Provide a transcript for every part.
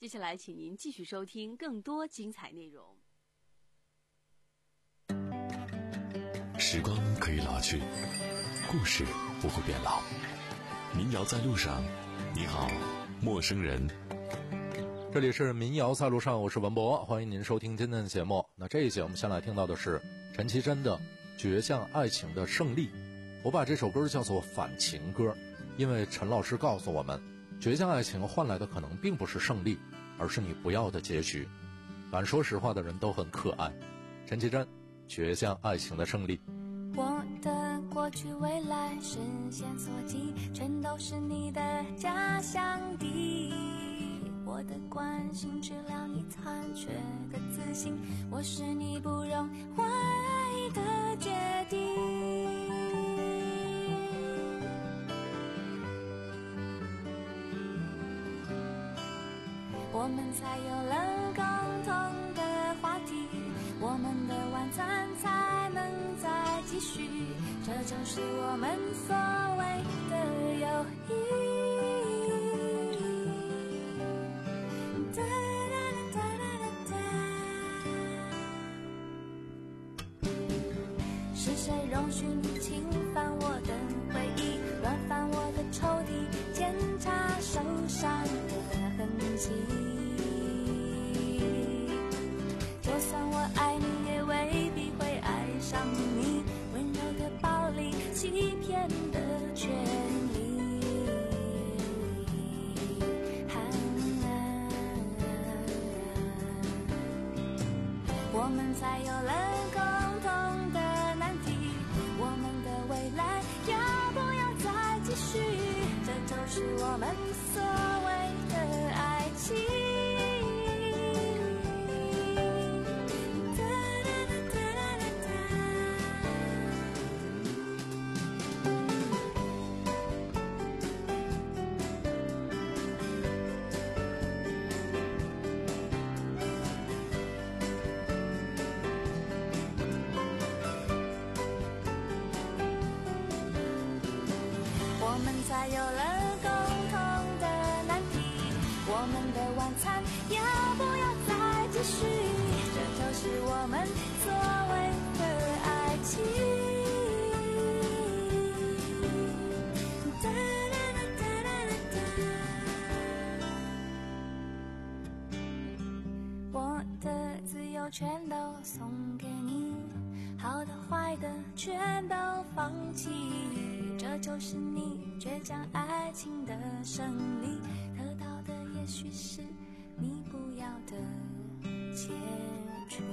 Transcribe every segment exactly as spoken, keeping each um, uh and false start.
接下来请您继续收听更多精彩内容。 时光可以老去，故事不会变老。民谣在路上，你好，陌生人。 这里是民谣在路上，我是文博，欢迎您收听今天的节目。那这一节我们先来听到的是陈绮贞的《倔强爱情的胜利》。我把这首歌叫做反情歌，因为陈老师告诉我们，倔强爱情换来的可能并不是胜利，而是你不要的结局。敢说实话的人都很可爱。陈绮贞，倔强爱情的胜利。 我的过去未来视线所及，全都是你的假想敌。我的关心治疗你残缺的自信，我是你不容怀疑的决定。我们才有了共同的话题，我们的晚餐才能再继续，这就是我们所谓的友谊。哒哒哒哒哒，是谁容许你侵犯我的回忆，乱翻我的抽屉，检查受伤的痕迹。就算我爱你，也未必会爱上你温柔的暴力，欺骗的权利。我们才有了共同的难题，我们的未来要不要再继续，这就是我们所谓的爱情。我们才有了共同的难题，我们的晚餐要不要再继续，这就是我们所谓的爱情。哒哒哒哒哒哒，我的自由全都送给你，好的坏的全都放弃，这就是你倔强爱情的胜利，得到的也许是你不要的结局。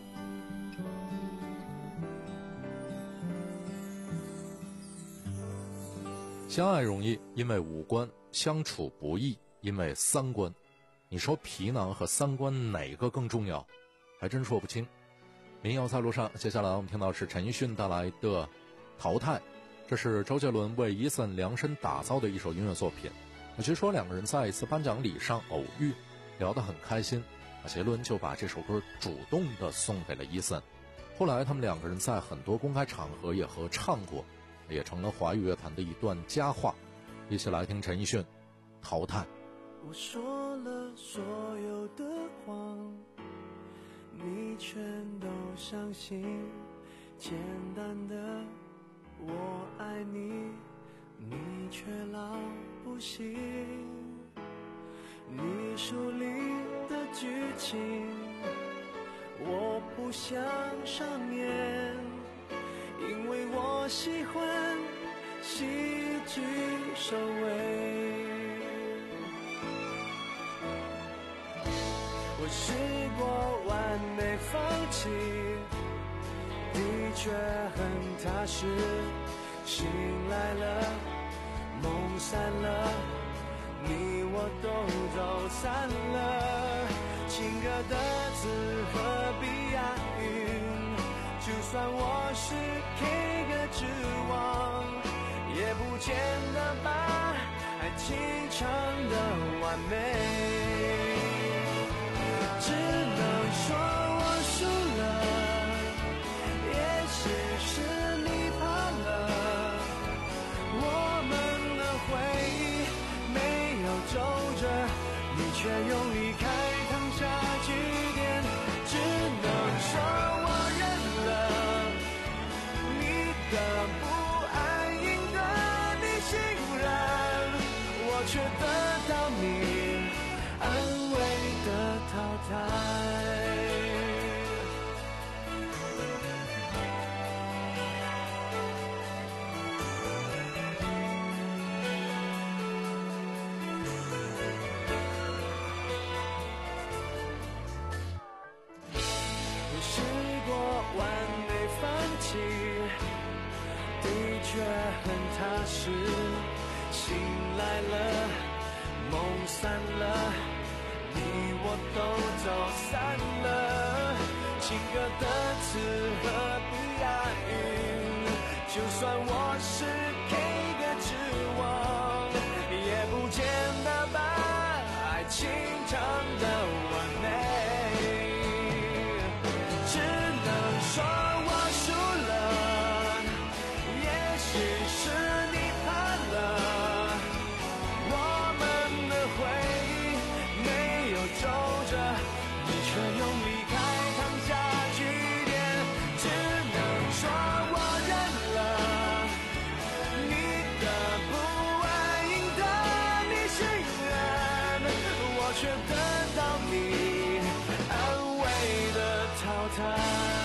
相爱容易，因为五官；相处不易，因为三观。你说皮囊和三观哪个更重要？还真说不清。民谣在路上，接下来我们听到是陈奕迅带来的《淘汰》，这是周杰伦为伊森量身打造的一首音乐作品。据说两个人在一次颁奖礼上偶遇，聊得很开心，杰伦就把这首歌主动地送给了伊森。后来他们两个人在很多公开场合也合唱过，也成了华语乐坛的一段佳话。一起来听陈奕迅《淘汰》。 我说了所有的谎，你全都相信，简单的我爱你，你却老不信。你书里的剧情我不想上演，因为我喜欢戏剧收尾。我试过完美放弃，的确很踏实，醒来了，梦散了，你我都走散了。情歌的字何必押韵，就算我是 K 歌之王，也不见得把爱情唱得完美。只能说我输了，也许是你怕了，我们的回忆没有皱褶，你却用离开，躺下句点，只能说我认了。你的不安赢得你信任，我却得到你安慰的淘汰。却很踏实，醒来了，梦散了，你我都走散了。情歌的词何必押韵？就算我是 K 歌之王，也不见得把爱情唱得完美。只能说我输了，只是你怕了，我们的回忆没有皱褶，你却用离开躺下句点，只能说我认了。你的不安赢得你信任，我却得到你安慰的淘汰。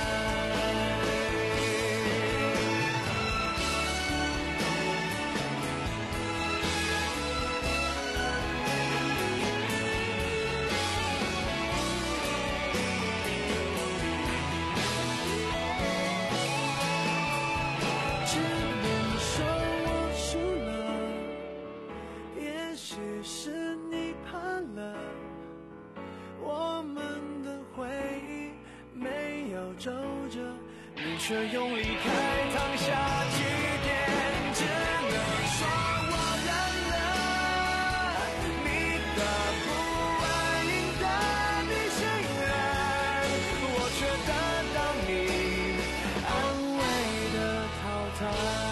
皱着，你却用离开躺下句点，只能说我认了。你的不安赢得你信任，我却得到你安慰的淘汰。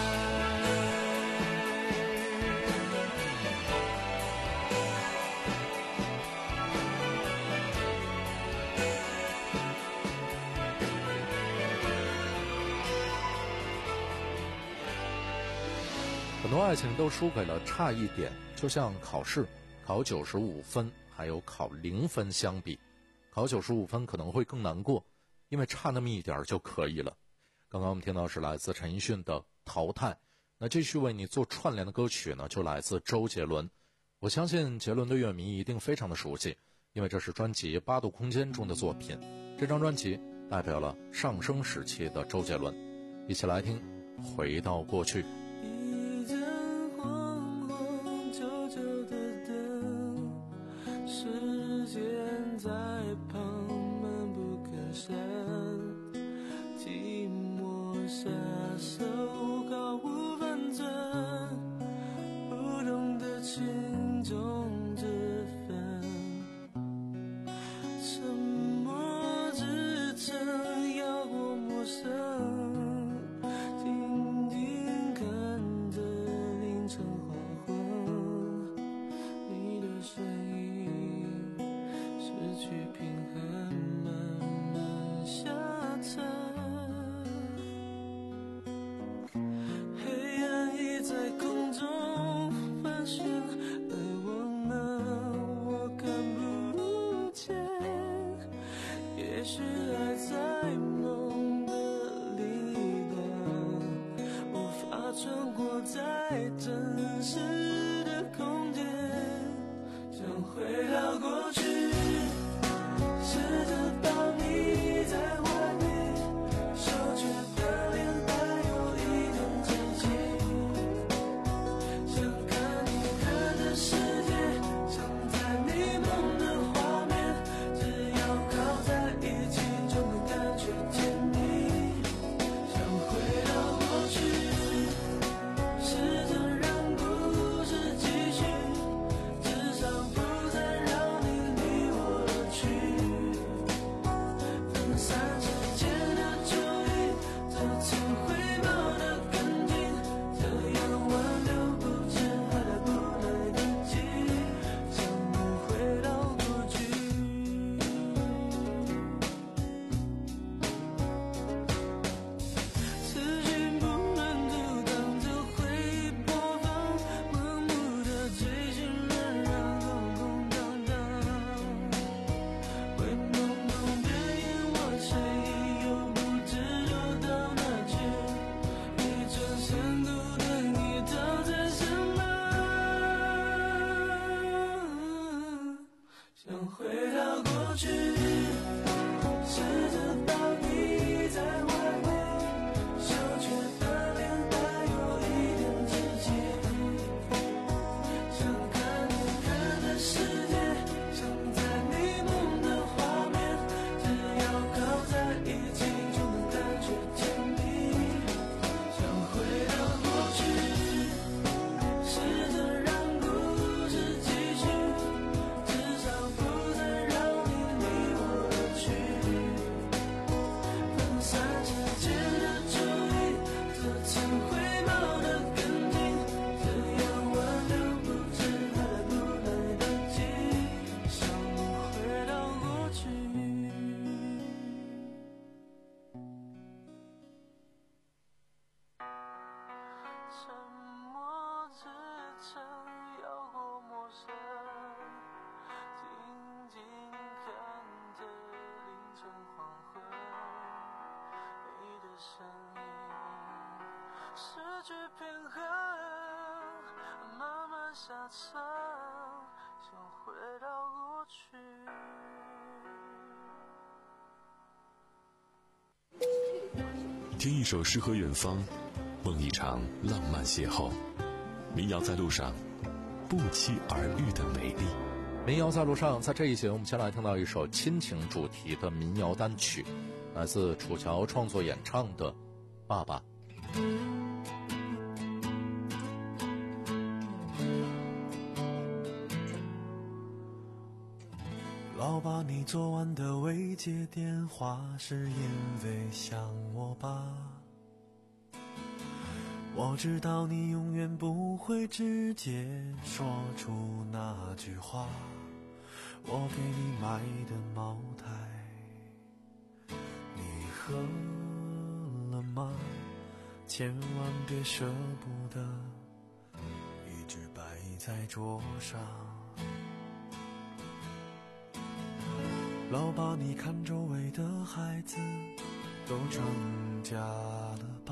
很多爱情都输给了差一点，就像考试考九十五分还有考零分相比，考九十五分可能会更难过，因为差那么一点就可以了。刚刚我们听到是来自陈奕迅的《淘汰》，那继续为你做串联的歌曲呢，就来自周杰伦。我相信杰伦的乐迷一定非常的熟悉，因为这是专辑《八度空间》中的作品。这张专辑代表了上升时期的周杰伦，一起来听《回到过去》。 一盏黄黄旧旧的灯，时间在旁闷不吭声，寂寞下手毫无分寸，不懂得轻重之分，沉默支撑要过陌生，在空中盘旋，来往想回到过去，试着当你在外面，羞怯的脸带有一点稚气，想看你看的世界，想在你梦的画面，只要靠在一起就能感觉甜蜜。想回到过去，试着让故事继续，至少不再让你离我而去，分散时间的注意，这次会冒得更近，这样挽留不知还来不来得及，想回到过去。沉默支撑摇过陌生，静静看着凌晨黄昏，你的身影失去平衡，慢慢下沉，想回到过去。 听一首诗和远方，梦一场浪漫邂逅。民谣在路上，不期而遇的美丽。 民谣在路上，在这一节我们先来听到一首亲情主题的民谣单曲，来自楚乔创作演唱的《爸爸》。 老爸，你昨晚的未接电话是因为想我吧？我知道你永远不会直接说出那句话。我给你买的茅台，你喝了吗？千万别舍不得，一直摆在桌上。老爸，你看周围的孩子都成家了吧？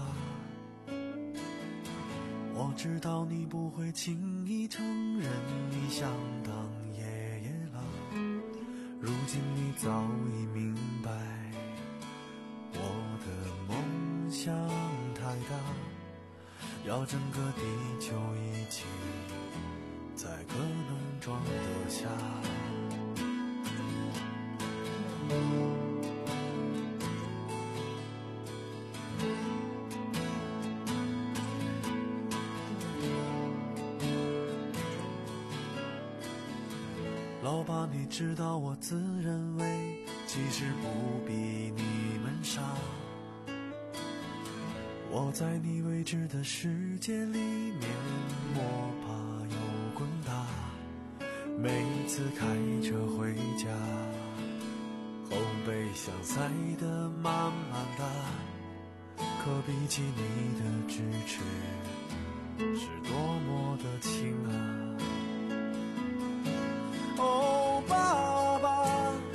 我知道你不会轻易承认你想当爷爷了，如今你早已明白，我的梦想太大，要整个地球一起才可能装得下。老爸，你知道我自认为其实不比你们傻，我在你未知的世界里面摸爬又滚打，每次开车回家，后备箱塞得满满的，可比起你的支持是多么的轻啊。哦，爸爸，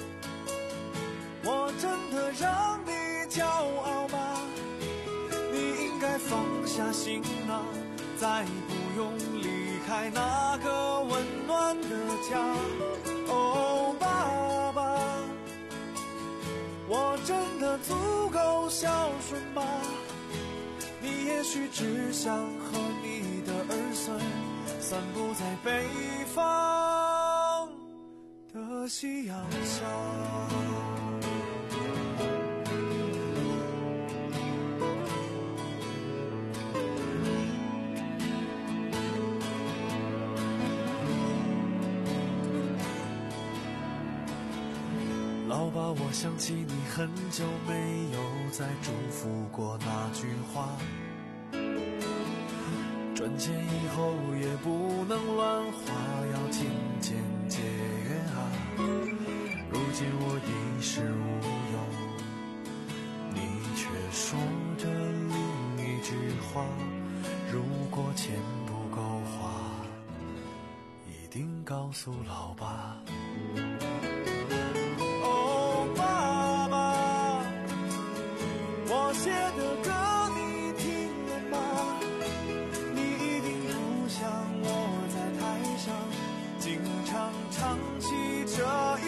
我真的让你骄傲吗？你应该放下行囊，再不用离开那个温暖的家。哦，爸爸，我真的足够孝顺吗？你也许只想和你的儿孙散步在北方的夕阳下。老爸，我想起你很久没有再嘱咐过那句话，赚钱以后也不能乱花，要勤俭节约啊。如今我衣食无忧，你却说着另一句话，如果钱不够花，一定告诉老爸。我写的歌你听了吗？你一定不想我在台上经常唱起这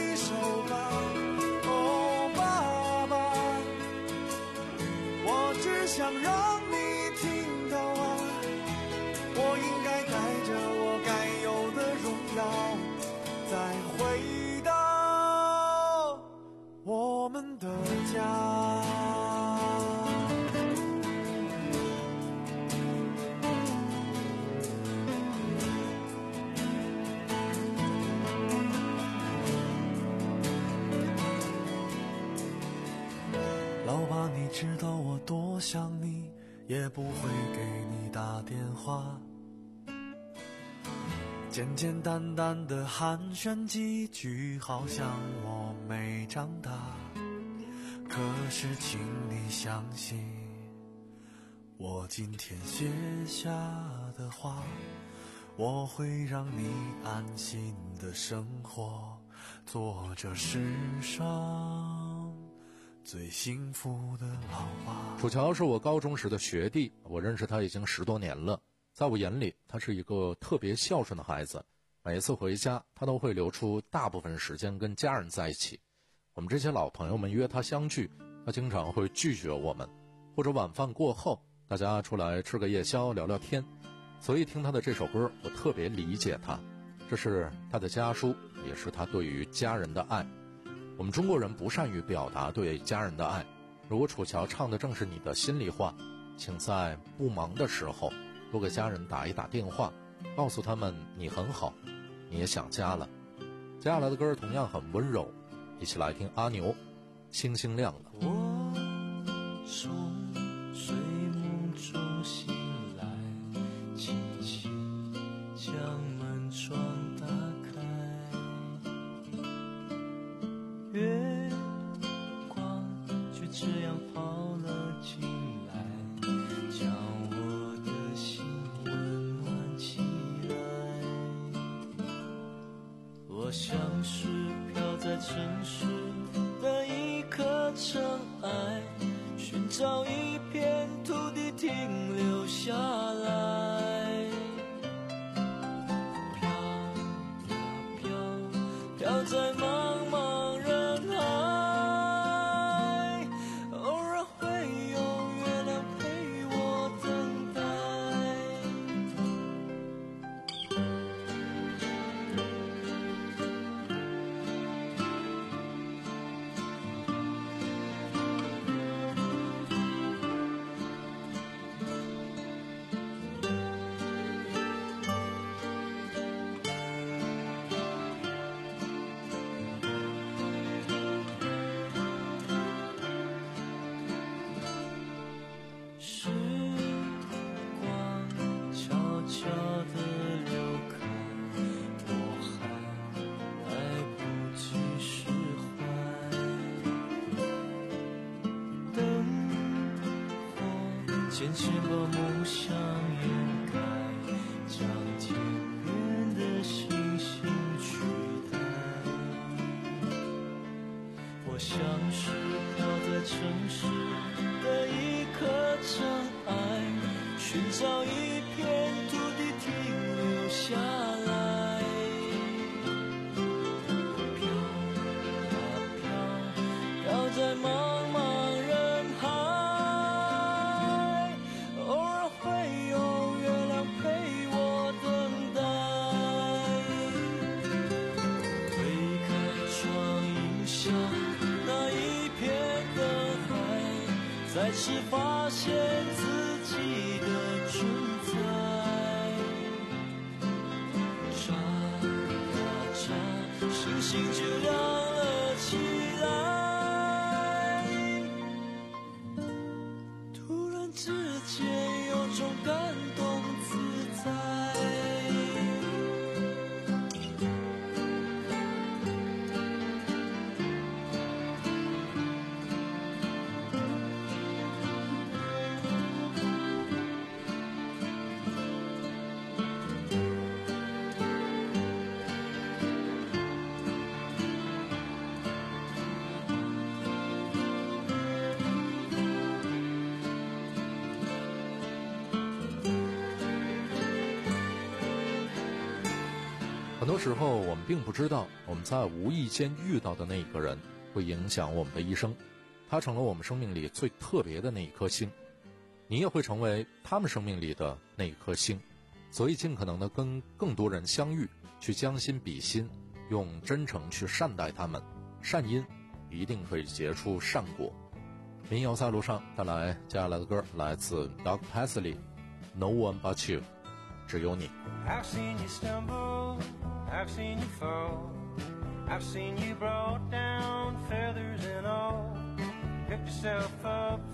你知道我多想你，也不会给你打电话。简简单单的寒暄几句，好像我没长大。可是请你相信，我今天写下的话，我会让你安心的生活，做这世上最幸福的老爸。 楚乔是我高中时的学弟，我认识他已经十多年了。在我眼里，他是一个特别孝顺的孩子，每次回家他都会留出大部分时间跟家人在一起。我们这些老朋友们约他相聚，他经常会拒绝我们，或者晚饭过后大家出来吃个夜宵聊聊天。所以听他的这首歌，我特别理解他，这是他的家书，也是他对于家人的爱。我们中国人不善于表达对家人的爱，如果楚乔唱的正是你的心里话，请在不忙的时候多给家人打一打电话，告诉他们你很好，你也想家了。接下来的歌同样很温柔，一起来听阿牛，星星亮了。 我从睡梦中醒来，轻轻将门窗打开，月光就这样跑了进来，将我的心温暖起来。我像是飘在城市的一颗尘埃，寻找一片土地停留下来，飘呀飘，飘在茫茫人海，偶尔会有月亮陪我等待。时光悄悄地流开，我还来不及释怀。灯火渐渐把梦想掩盖，将天边的星星取代。我像是飘在城市的一颗尘埃，寻找一片土地停留下来，飘呀飘，飘在茫茫人海，偶尔会有月亮陪我等待。推开窗，映下那一片的海，再次发现自己的存在。眨呀眨，星星就亮了起来，突然之间有种感动自在。 很多时候我们并不知道，我们在无意间遇到的那个人会影响我们的一生，他成了我们生命里最特别的那一颗星，你也会成为他们生命里的那一颗星。所以尽可能的跟更多人相遇，去将心比心，用真诚去善待他们，善因一定会结出善果。民谣在路上带来接下来的歌，来自 Doug Paisley No One But You， 只有你。 I've seen you stumble, I've seen you fall, I've seen you brought down, feathers and all. Pick yourself up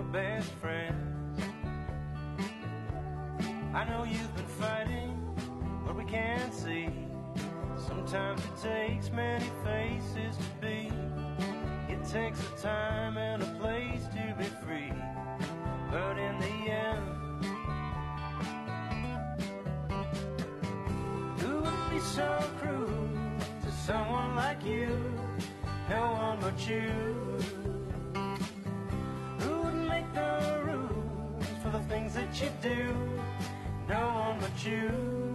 best friends. I know you've been fighting what we can't see. Sometimes it takes many faces to be. It takes a time and a place to be free. But in the end, who would be so cruel to someone like you? No one but you. Who would make the rules for the things that you do? No one but you.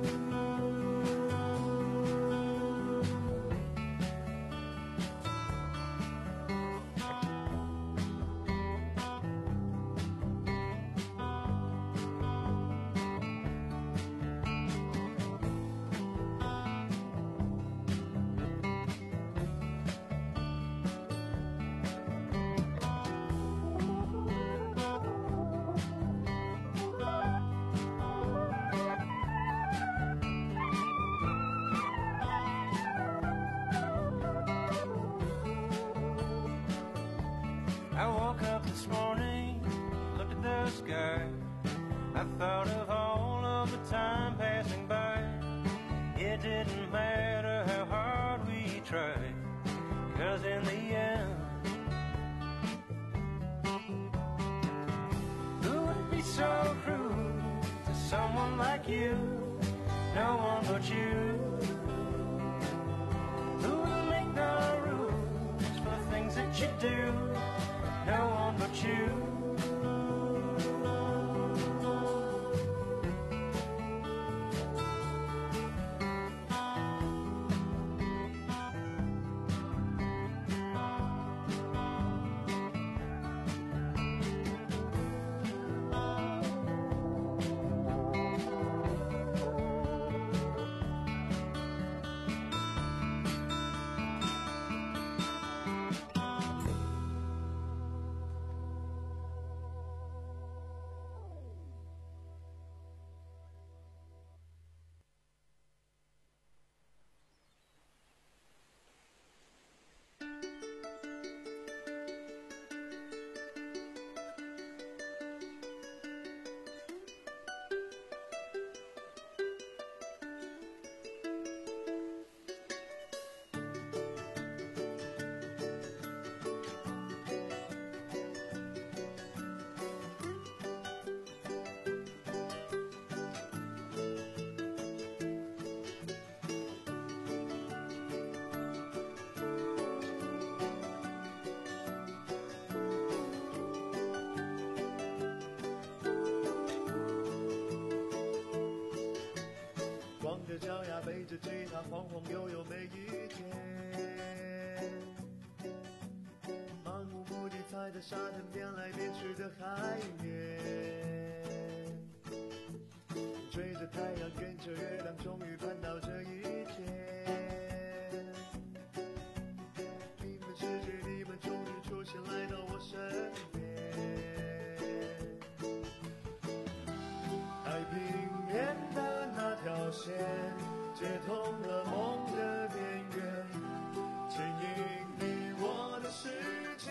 I woke up this morning, looked at the sky. I thought of all of the time passing by. It didn't matter how hard we tried, 'cause in the end, who would be so cruel to someone like you? No one but you. Who would make the rules for the things that you do? No one but you. 着脚丫背着吉他晃晃悠悠每一天，漫无目的踩在沙滩边来边去的海面，追着太阳跟着月亮终于盼到这一天，你们世界你们终于出现来到我身边，太平面的那条线接通了梦的边缘，牵引你我的世界，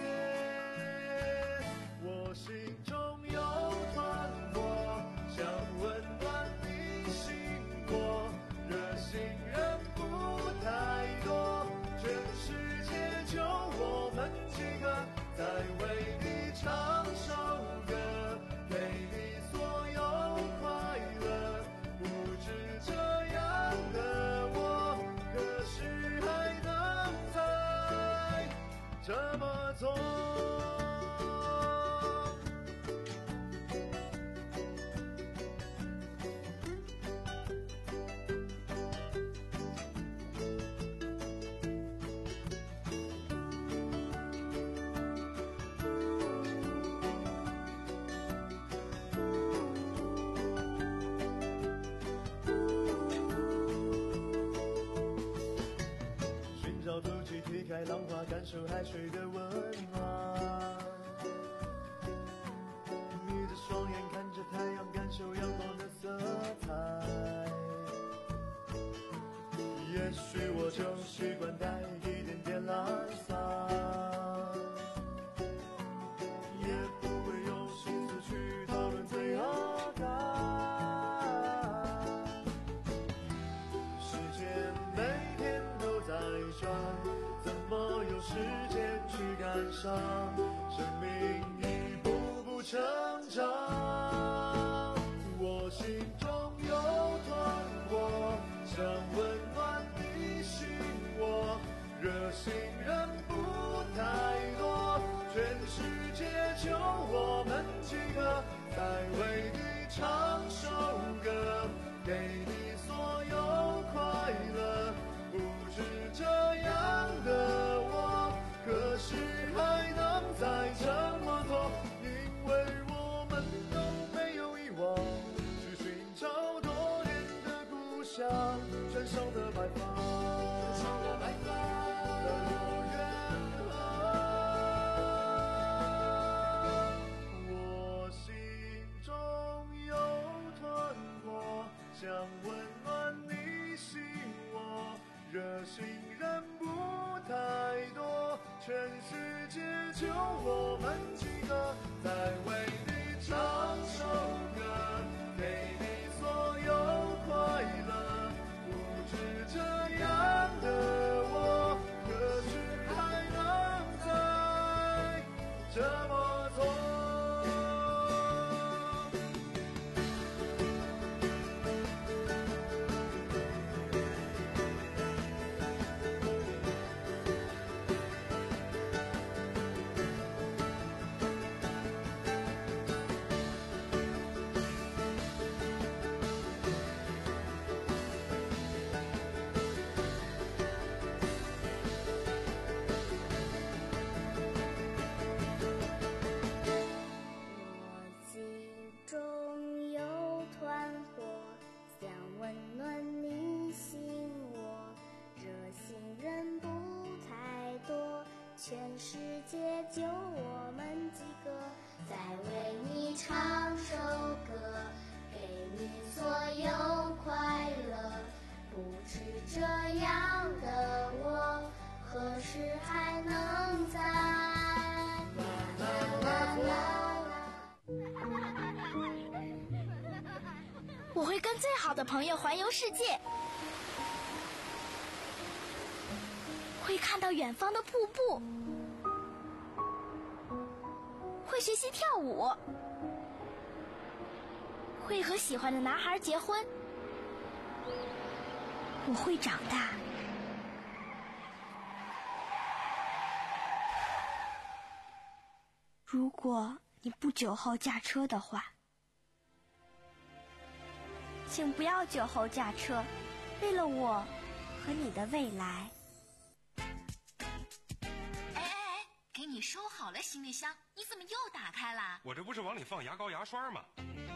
我心中有团火，想温暖你心窝，热心人不太多，全世界就我们几个，在为你唱首歌，给你所有快乐，不止这样的我，可是还能再这么做。推开浪花，感受海水的温暖，眯着双眼看着太阳，感受阳光的色彩。也许我就习惯带一点点懒散，也不会用上，生命一步步成长。我心中有团火，想温暖你心窝。热心人不太多，全世界就我们几个，在为你唱首歌，给你所有快乐。不是这样的我，何时还能再这么做？因为我们都没有遗忘，去寻找多年的故乡，山上的白发，山上的白发的多远啊？我心中有团火，想温暖你心窝。热心人不太多，全世界就我们几个，在为你唱首歌，给你所有快乐。不知这样的我，何时还能再这么做？ 全世界就我们几个，在为你唱首歌，给你所有快乐。不知这样的我，何时还能在啦啦啦啦。我会跟最好的朋友环游世界，会看到远方的瀑布，会学习跳舞，会和喜欢的男孩结婚。我会长大。如果你不酒后驾车的话，请不要酒后驾车，为了我和你的未来。 给你收好了行李箱，你怎么又打开了？ 我这不是往里放牙膏牙刷吗？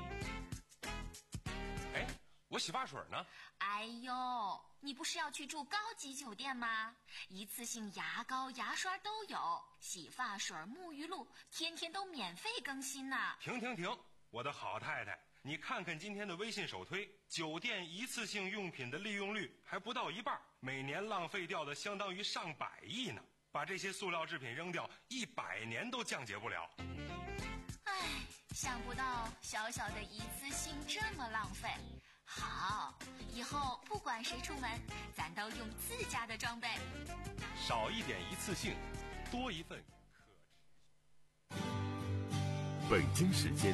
哎，我洗发水呢？ 哎呦，你不是要去住高级酒店吗？一次性牙膏牙刷都有，洗发水沐浴露天天都免费更新呢。 停停停，我的好太太，你看看今天的微信首推，酒店一次性用品的利用率还不到一半，每年浪费掉的相当于上百亿呢。把这些塑料制品扔掉，一百年都降解不了。 唉，想不到小小的一次性这么浪费。好，以后不管谁出门，咱都用自家的装备。 少一点一次性，多一份可持续。 北京时间